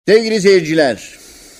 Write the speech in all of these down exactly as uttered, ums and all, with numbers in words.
Sevgili seyirciler,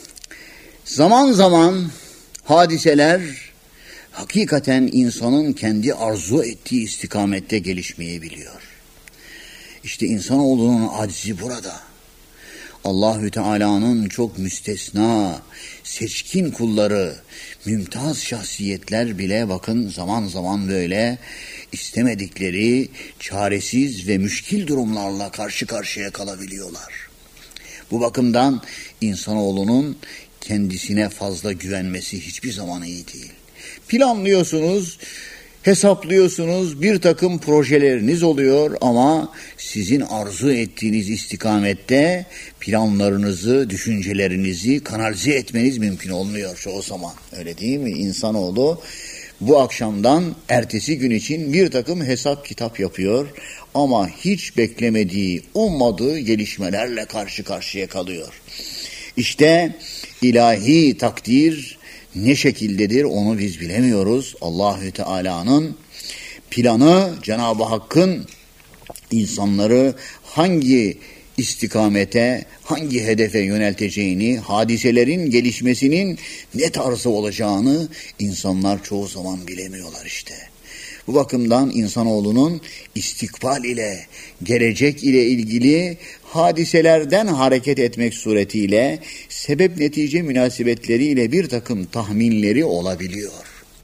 zaman zaman hadiseler hakikaten insanın kendi arzu ettiği istikamette gelişmeyebiliyor. İşte insanoğlunun acizi burada. Allahü Teala'nın çok müstesna, seçkin kulları, mümtaz şahsiyetler bile bakın zaman zaman böyle istemedikleri çaresiz ve müşkil durumlarla karşı karşıya kalabiliyorlar. Bu bakımdan insanoğlunun kendisine fazla güvenmesi hiçbir zaman iyi değil. Planlıyorsunuz, hesaplıyorsunuz, bir takım projeleriniz oluyor ama sizin arzu ettiğiniz istikamette planlarınızı, düşüncelerinizi kanalize etmeniz mümkün olmuyor çoğu zaman. Öyle değil mi? İnsanoğlu bu akşamdan ertesi gün için bir takım hesap kitap yapıyor ama hiç beklemediği, ummadığı gelişmelerle karşı karşıya kalıyor. İşte ilahi takdir ne şekildedir onu biz bilemiyoruz. Allahü Teala'nın planı, Cenab-ı Hakk'ın insanları hangi istikamete, hangi hedefe yönelteceğini, hadiselerin gelişmesinin ne tarzı olacağını insanlar çoğu zaman bilemiyorlar işte. Bu bakımdan insanoğlunun istikbal ile, gelecek ile ilgili hadiselerden hareket etmek suretiyle sebep netice münasebetleriyle bir takım tahminleri olabiliyor.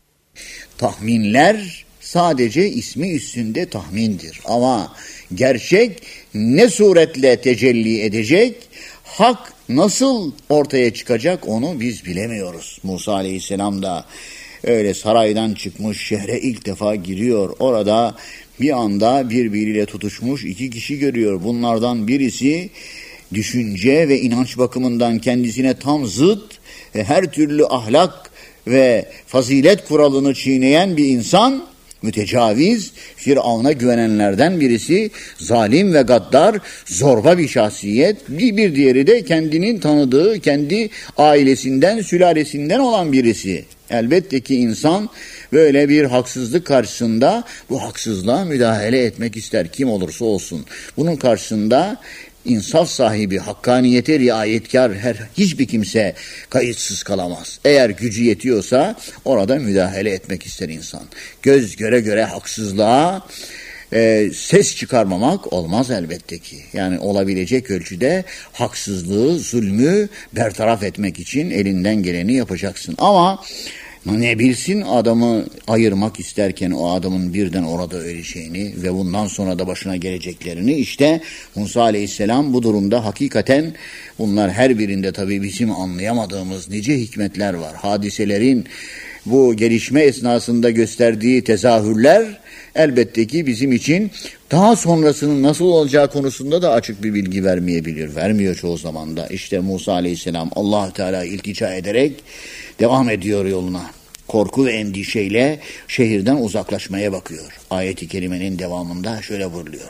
Tahminler sadece ismi üstünde tahmindir ama gerçek ne suretle tecelli edecek, hak nasıl ortaya çıkacak onu biz bilemiyoruz. Musa Aleyhisselam da öyle saraydan çıkmış, şehre ilk defa giriyor. Orada bir anda birbiriyle tutuşmuş iki kişi görüyor. Bunlardan birisi düşünce ve inanç bakımından kendisine tam zıt ve her türlü ahlak ve fazilet kuralını çiğneyen bir insan, mütecaviz, Firavun'a güvenenlerden birisi, zalim ve gaddar, zorba bir şahsiyet. Bir, bir diğeri de kendinin tanıdığı, kendi ailesinden, sülalesinden olan birisi. Elbette ki insan böyle bir haksızlık karşısında bu haksızlığa müdahale etmek ister, kim olursa olsun. Bunun karşısında insaf sahibi, hakkaniyete riayetkar her hiçbir kimse kayıtsız kalamaz. Eğer gücü yetiyorsa orada müdahale etmek ister insan. Göz göre göre haksızlığa e, ses çıkarmamak olmaz elbette ki. Yani olabilecek ölçüde haksızlığı, zulmü bertaraf etmek için elinden geleni yapacaksın. Ama ne bilsin adamı ayırmak isterken o adamın birden orada öleceğini ve bundan sonra da başına geleceklerini. İşte Musa Aleyhisselam bu durumda hakikaten bunlar her birinde tabii bizim anlayamadığımız nice hikmetler var. Hadiselerin bu gelişme esnasında gösterdiği tezahürler elbette ki bizim için daha sonrasının nasıl olacağı konusunda da açık bir bilgi vermeyebilir. Vermiyor çoğu zaman da. İşte Musa Aleyhisselam Allah-u Teala iltica ederek devam ediyor yoluna. Korku ve endişeyle şehirden uzaklaşmaya bakıyor. Ayet-i kerimenin devamında şöyle buyuruluyor.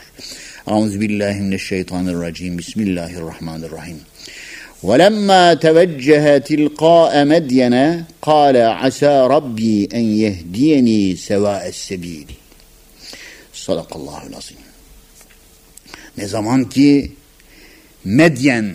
Euzubillahimineşşeytanirracim. Bismillahirrahmanirrahim. وَلَمَّا تَوَجَّهَ تِلْقَاءَ مَدْيَنَ قَالَ عَسَى رَبِّي اَنْ يَهْدِيَنِي سَوَاءَ السَّب۪يلِ. Sadakallahul azim. Ne zaman ki Medyen,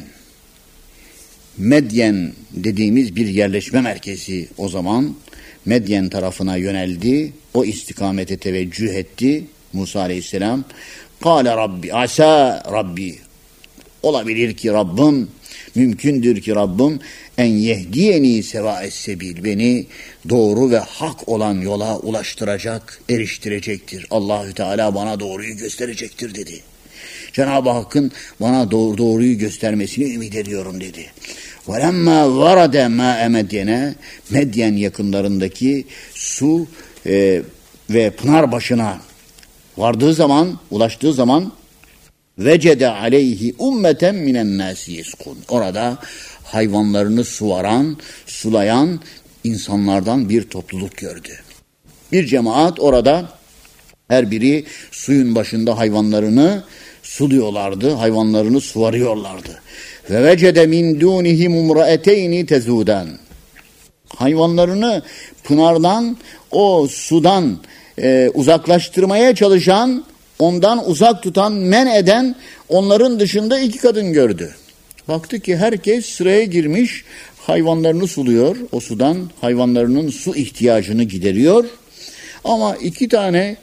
Medyen dediğimiz bir yerleşme merkezi o zaman Medyen tarafına yöneldi. O istikamete teveccüh etti Musa Aleyhisselam. Kâle Rabbi, asa Rabbi. Olabilir ki Rabbim, mümkündür ki Rabbim en yehdiyeni sevâes sebil. Beni doğru ve hak olan yola ulaştıracak, eriştirecektir. Allahü Teala bana doğruyu gösterecektir dedi. Cenab-ı Hakk'ın bana doğru, doğruyu göstermesini ümit ediyorum dedi. وَلَمَّا وَرَدَ مَا اَمَدْيَنَ Medyen yakınlarındaki su e, ve pınar başına vardığı zaman, ulaştığı zaman vecede aleyhi ummeten minen nasi yeskun. Orada hayvanlarını suvaran, sulayan insanlardan bir topluluk gördü. Bir cemaat orada her biri suyun başında hayvanlarını suluyorlardı, hayvanlarını suvarıyorlardı. Ve vecede min dunihim umraeteyni tezudan. Hayvanlarını pınardan, o sudan e, uzaklaştırmaya çalışan, ondan uzak tutan, men eden onların dışında iki kadın gördü. Baktı ki herkes sıraya girmiş, hayvanlarını suluyor. O sudan hayvanlarının su ihtiyacını gideriyor. Ama iki tane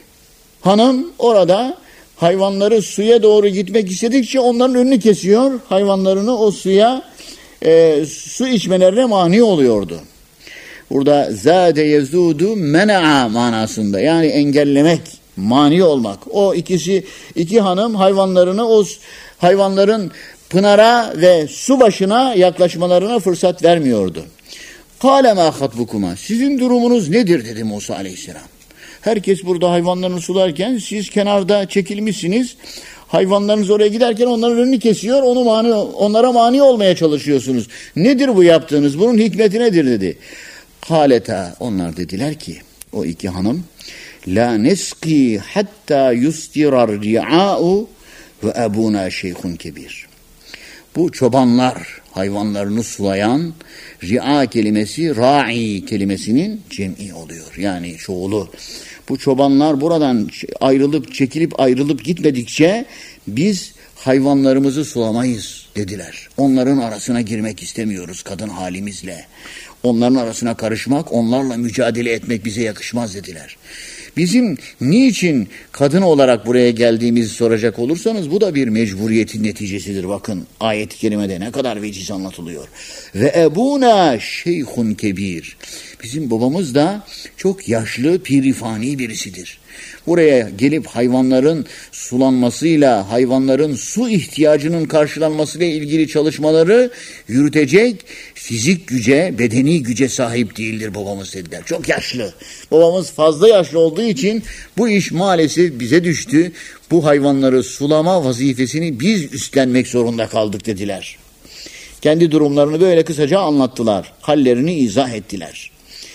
hanım orada hayvanları suya doğru gitmek istedikçe onların önünü kesiyor. Hayvanlarını o suya e, su içmelerine mani oluyordu. Burada zâde yezudu mena'a manasında, yani engellemek, mani olmak. O ikisi, iki hanım hayvanlarını o hayvanların pınara ve su başına yaklaşmalarına fırsat vermiyordu. Kâle mâ hatbukuma, sizin durumunuz nedir dedi Musa aleyhisselam. Herkes burada hayvanlarını sularken siz kenarda çekilmişsiniz. Hayvanlarınız oraya giderken onların önünü kesiyor, onu mani, onlara mani olmaya çalışıyorsunuz. Nedir bu yaptığınız? Bunun hikmeti nedir dedi. Kâleta, onlar dediler ki, o iki hanım, la neski hatta yustirar ri'a'u ve ebuna şeyhun kebir. Bu çobanlar, hayvanlarını sulayan, ri'a kelimesi ra'i kelimesinin cem'i oluyor. Yani çoğulu. Bu çobanlar buradan ayrılıp çekilip ayrılıp gitmedikçe biz hayvanlarımızı sulamayız dediler. Onların arasına girmek istemiyoruz kadın halimizle. Onların arasına karışmak, onlarla mücadele etmek bize yakışmaz dediler. Bizim niçin kadın olarak buraya geldiğimizi soracak olursanız bu da bir mecburiyetin neticesidir. Bakın ayet-i kerimede ne kadar veciz anlatılıyor. Ve ebuna şeyhun kebir. Bizim babamız da çok yaşlı, pirifani birisidir. Buraya gelip hayvanların sulanmasıyla, hayvanların su ihtiyacının karşılanmasıyla ilgili çalışmaları yürütecek fizik güce, bedeni güce sahip değildir babamız dediler. Çok yaşlı. Babamız fazla yaşlı olduğu için bu iş maalesef bize düştü. Bu hayvanları sulama vazifesini biz üstlenmek zorunda kaldık dediler. Kendi durumlarını böyle kısaca anlattılar. Hallerini izah ettiler.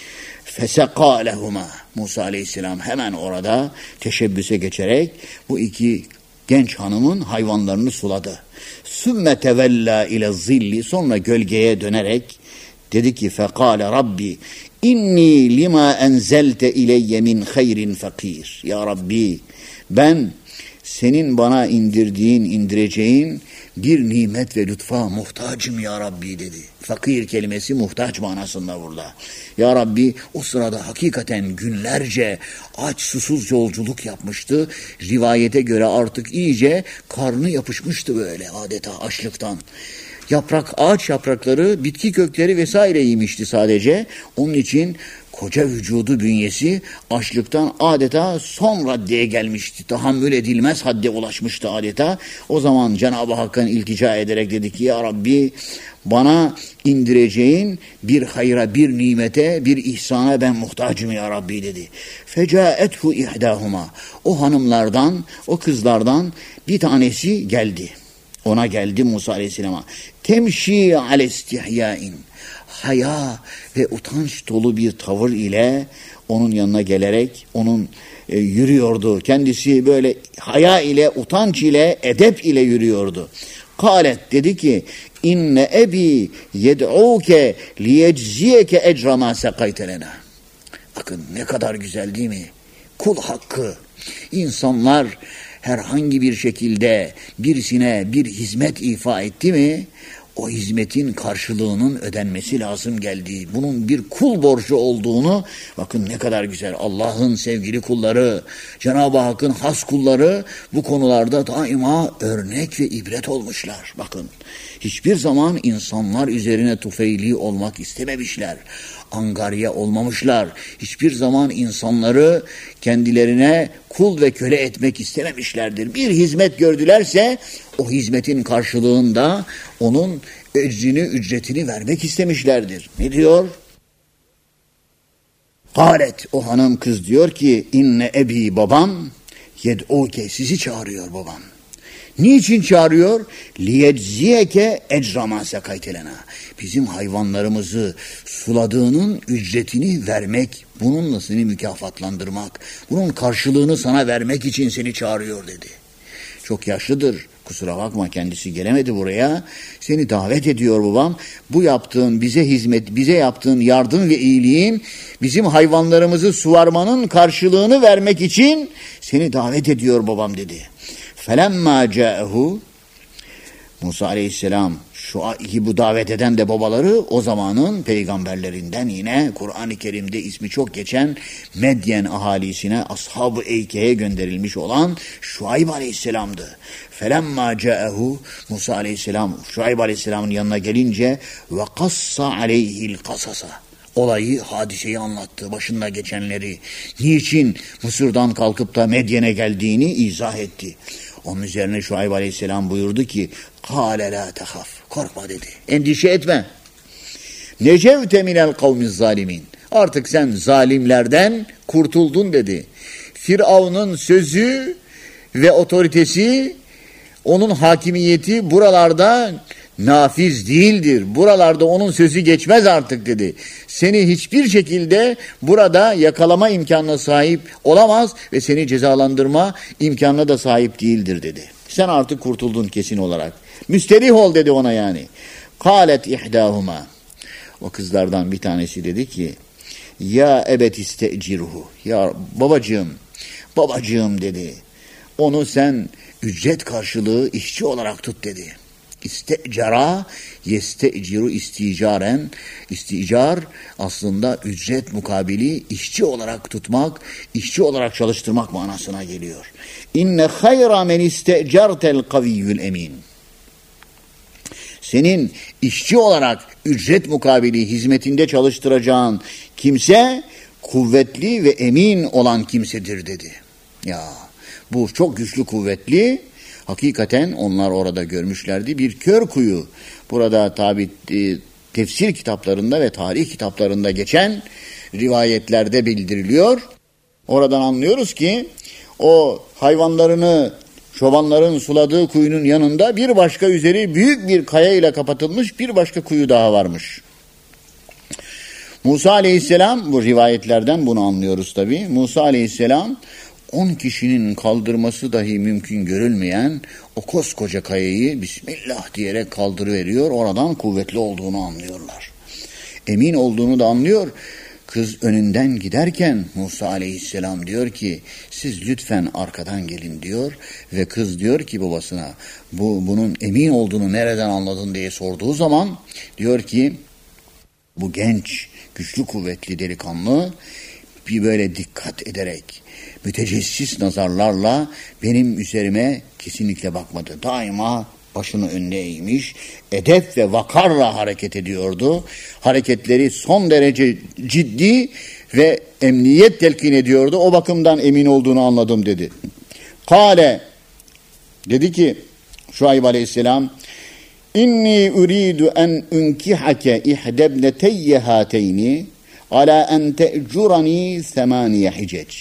Fesekâ lehumâ. Musa aleyhisselam hemen orada teşebbüse geçerek bu iki genç hanımın hayvanlarını suladı. Sümme tevellâ ile zilli, sonra gölgeye dönerek dedi ki fekâle Rabbi inni lima enzelte ileyye min hayrin fakir. Ya Rabbi, ben senin bana indirdiğin, indireceğin bir nimet ve lütfa muhtacım ya Rabbi dedi. Fakir kelimesi muhtaç manasında burada. Ya Rabbi, o sırada hakikaten günlerce aç susuz yolculuk yapmıştı. Rivayete göre artık iyice karnı yapışmıştı böyle adeta açlıktan. Yaprak, ağaç yaprakları, bitki kökleri vesaire yemişti sadece. Onun için koca vücudu, bünyesi açlıktan adeta son raddeye gelmişti. Tahammül edilmez hadde ulaşmıştı adeta. O zaman Cenab-ı Hakk'ın iltica ederek dedi ki ya Rabbi, bana indireceğin bir hayra, bir nimete, bir ihsana ben muhtacım ya Rabbi dedi. Fecaethu ihdahuma. O hanımlardan, o kızlardan bir tanesi geldi. Ona geldi Musa aleyhisselama. Temşi alestihyain. Haya ve utanç dolu bir tavır ile onun yanına gelerek onun e, yürüyordu. Kendisi böyle haya ile, utanç ile, edep ile yürüyordu. Kâlet, dedi ki inne ebi yed'ûke liyecziyeke ecra mâ sekaytelena. Bakın ne kadar güzel değil mi? Kul hakkı. İnsanlar herhangi bir şekilde birisine bir hizmet ifa etti mi, o hizmetin karşılığının ödenmesi lazım geldiği, bunun bir kul borcu olduğunu, bakın ne kadar güzel, Allah'ın sevgili kulları, Cenab-ı Hakk'ın has kulları bu konularda daima örnek ve ibret olmuşlar. Bakın, hiçbir zaman insanlar üzerine tufeyli olmak istememişler, angarya olmamışlar, hiçbir zaman insanları kendilerine kul ve köle etmek istememişlerdir. Bir hizmet gördülerse o hizmetin karşılığında onun ecrini, ücretini vermek istemişlerdir. Ne diyor? Kâlet, o hanım kız diyor ki inne ebi, babam yed'ûke, sizi çağırıyor babam. Niçin çağırıyor? Liyecziyeke ecra mâ sekaytelena. Bizim hayvanlarımızı suladığının ücretini vermek, bununla seni mükafatlandırmak, bunun karşılığını sana vermek için seni çağırıyor dedi. Çok yaşlıdır. Kusura bakma, kendisi gelemedi buraya. Seni davet ediyor babam. Bu yaptığın bize hizmet, bize yaptığın yardım ve iyiliğin, bizim hayvanlarımızı suvarmanın karşılığını vermek için seni davet ediyor babam dedi. Felemma ca'ehu, Musa aleyhisselam şu bu davet eden de babaları o zamanın peygamberlerinden, yine Kur'an-ı Kerim'de ismi çok geçen Medyen ahalisine, Ashab-ı Eyke'ye gönderilmiş olan Şuayb aleyhisselamdı. Felemma ca'ehu, Musa aleyhisselam Şuayb aleyhisselamın yanına gelince ve kassa aleyhil kasasa, olayı, hadiseyi anlattı, başında geçenleri, niçin Mısır'dan kalkıp da Medyen'e geldiğini izah etti. Onun üzerine Şuayb aleyhisselam buyurdu ki, kâle lâ tehaf, korkma dedi, endişe etme. Necevte minel kavmiz zalimin, artık sen zalimlerden kurtuldun dedi. Firavun'un sözü ve otoritesi, onun hakimiyeti buralarda nafiz değildir. Buralarda onun sözü geçmez artık dedi. Seni hiçbir şekilde burada yakalama imkanına sahip olamaz ve seni cezalandırma imkanına da sahip değildir dedi. Sen artık kurtuldun kesin olarak. Müsterih ol dedi ona yani. Kâlet ihdâhuma. O kızlardan bir tanesi dedi ki, ya ebet istecirhu. Ya babacığım, babacığım dedi. Onu sen ücret karşılığı işçi olarak tut dedi. İstecara yesteciru isticaren, isticar aslında ücret mukabili işçi olarak tutmak, işçi olarak çalıştırmak manasına geliyor. İnne hayra men istecertel kaviyyül emin. Senin işçi olarak ücret mukabili hizmetinde çalıştıracağın kimse kuvvetli ve emin olan kimsedir dedi. Ya bu çok güçlü, kuvvetli. Hakikaten onlar orada görmüşlerdi bir kör kuyu. Burada tabi e, tefsir kitaplarında ve tarih kitaplarında geçen rivayetlerde bildiriliyor. Oradan anlıyoruz ki o hayvanlarını çobanların suladığı kuyunun yanında bir başka üzeri büyük bir kaya ile kapatılmış bir başka kuyu daha varmış. Musa aleyhisselam, bu rivayetlerden bunu anlıyoruz tabi. Musa aleyhisselam on kişinin kaldırması dahi mümkün görülmeyen o koskoca kayayı Bismillah diyerek kaldırıveriyor. Oradan kuvvetli olduğunu anlıyorlar. Emin olduğunu da anlıyor. Kız önünden giderken Musa aleyhisselam diyor ki, siz lütfen arkadan gelin diyor. Ve kız diyor ki babasına, bu bunun emin olduğunu nereden anladın diye sorduğu zaman diyor ki, bu genç, güçlü, kuvvetli delikanlı bir böyle dikkat ederek, mütecessis nazarlarla benim üzerime kesinlikle bakmadı. Daima başını önüne eğmiş, edep ve vakarla hareket ediyordu. Hareketleri son derece ciddi ve emniyet telkin ediyordu. O bakımdan emin olduğunu anladım dedi. Kale, dedi ki Şuayb aleyhisselam, inni uridu en unkihake ihdebneteyye hateyni ala en te'curani semaniye hicec.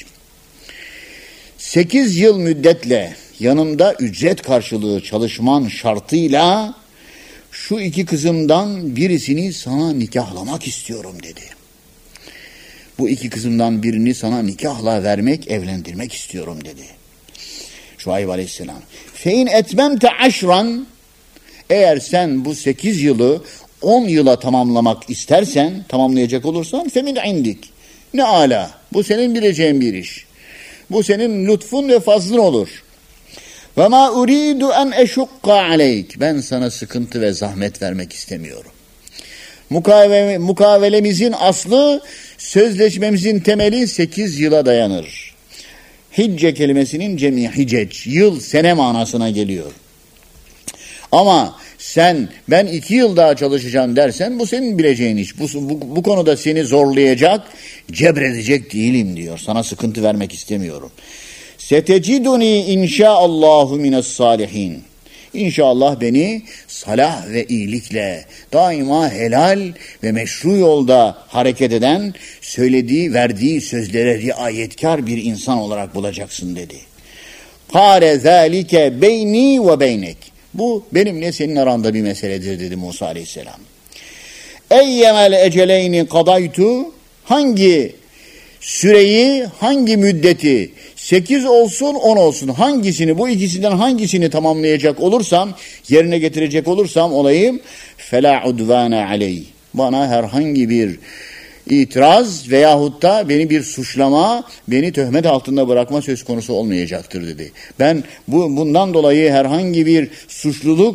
Sekiz yıl müddetle yanımda ücret karşılığı çalışman şartıyla şu iki kızımdan birisini sana nikahlamak istiyorum dedi. Bu iki kızımdan birini sana nikahla vermek, evlendirmek istiyorum dedi. Şuayb aleyhisselam. Fein etmemte aşran, eğer sen bu sekiz yılı on yıla tamamlamak istersen, tamamlayacak olursan femin indik. Ne ala, bu senin bileceğin bir iş. Bu senin lütfun ve fazlın olur. Ve ma uridu en eşukka aleyk. Ben sana sıkıntı ve zahmet vermek istemiyorum. Mukavele, mukavelemizin aslı, sözleşmemizin temeli sekiz yıla dayanır. Hicce kelimesinin cemi hicec, yıl, sene manasına geliyor. Ama sen ben iki yıl daha çalışacağım dersen bu senin bileceğin iş. Bu, bu, bu konuda seni zorlayacak, cebredecek değilim diyor. Sana sıkıntı vermek istemiyorum. Seteciduni inşaallahu mines salihin. İnşallah beni salah ve iyilikle, daima helal ve meşru yolda hareket eden, söylediği, verdiği sözlere riayetkar bir insan olarak bulacaksın dedi. Kâre zâlike beyni ve beynek. Bu benimle senin aranda bir meseledir dedi Musa aleyhisselam. Eyyemel eceleyni kadaytu, hangi süreyi, hangi müddeti, sekiz olsun on olsun, hangisini, bu ikisinden hangisini tamamlayacak olursam, yerine getirecek olursam olayım, felâ udvâne aleyh. Bana herhangi bir itiraz veyahut da beni bir suçlama, beni töhmet altında bırakma söz konusu olmayacaktır dedi. Ben bu bundan dolayı herhangi bir suçluluk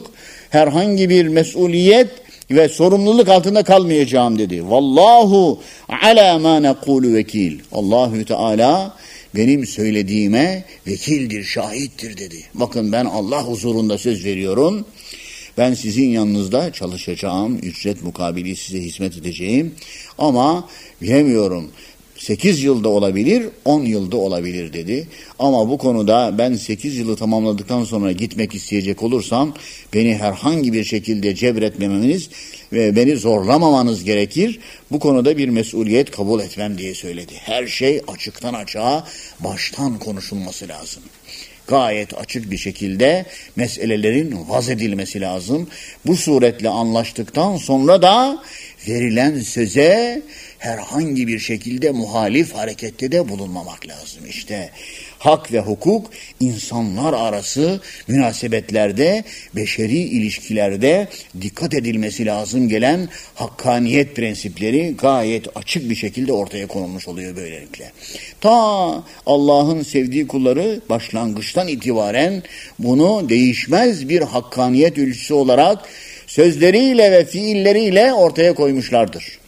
herhangi bir mesuliyet ve sorumluluk altında kalmayacağım dedi. Vallahu ala ma nekulu vekil. Allahü Teala benim söylediğime vekildir, şahittir dedi. Bakın ben Allah huzurunda söz veriyorum. Ben sizin yanınızda çalışacağım, ücret mukabili size hizmet edeceğim. Ama bilemiyorum, sekiz yılda olabilir, on yılda olabilir dedi. Ama bu konuda ben sekiz yılı tamamladıktan sonra gitmek isteyecek olursam beni herhangi bir şekilde cebretmemeniz ve beni zorlamamanız gerekir. Bu konuda bir mesuliyet kabul etmem diye söyledi. Her şey açıktan açığa baştan konuşulması lazım. Gayet açık bir şekilde meselelerin vaz edilmesi lazım. Bu suretle anlaştıktan sonra da verilen söze herhangi bir şekilde muhalif harekette de bulunmamak lazım. İşte hak ve hukuk insanlar arası münasebetlerde, beşeri ilişkilerde dikkat edilmesi lazım gelen hakkaniyet prensipleri gayet açık bir şekilde ortaya konulmuş oluyor böylelikle. Ta Allah'ın sevdiği kulları başlangıçtan itibaren bunu değişmez bir hakkaniyet ölçüsü olarak sözleriyle ve fiilleriyle ortaya koymuşlardır.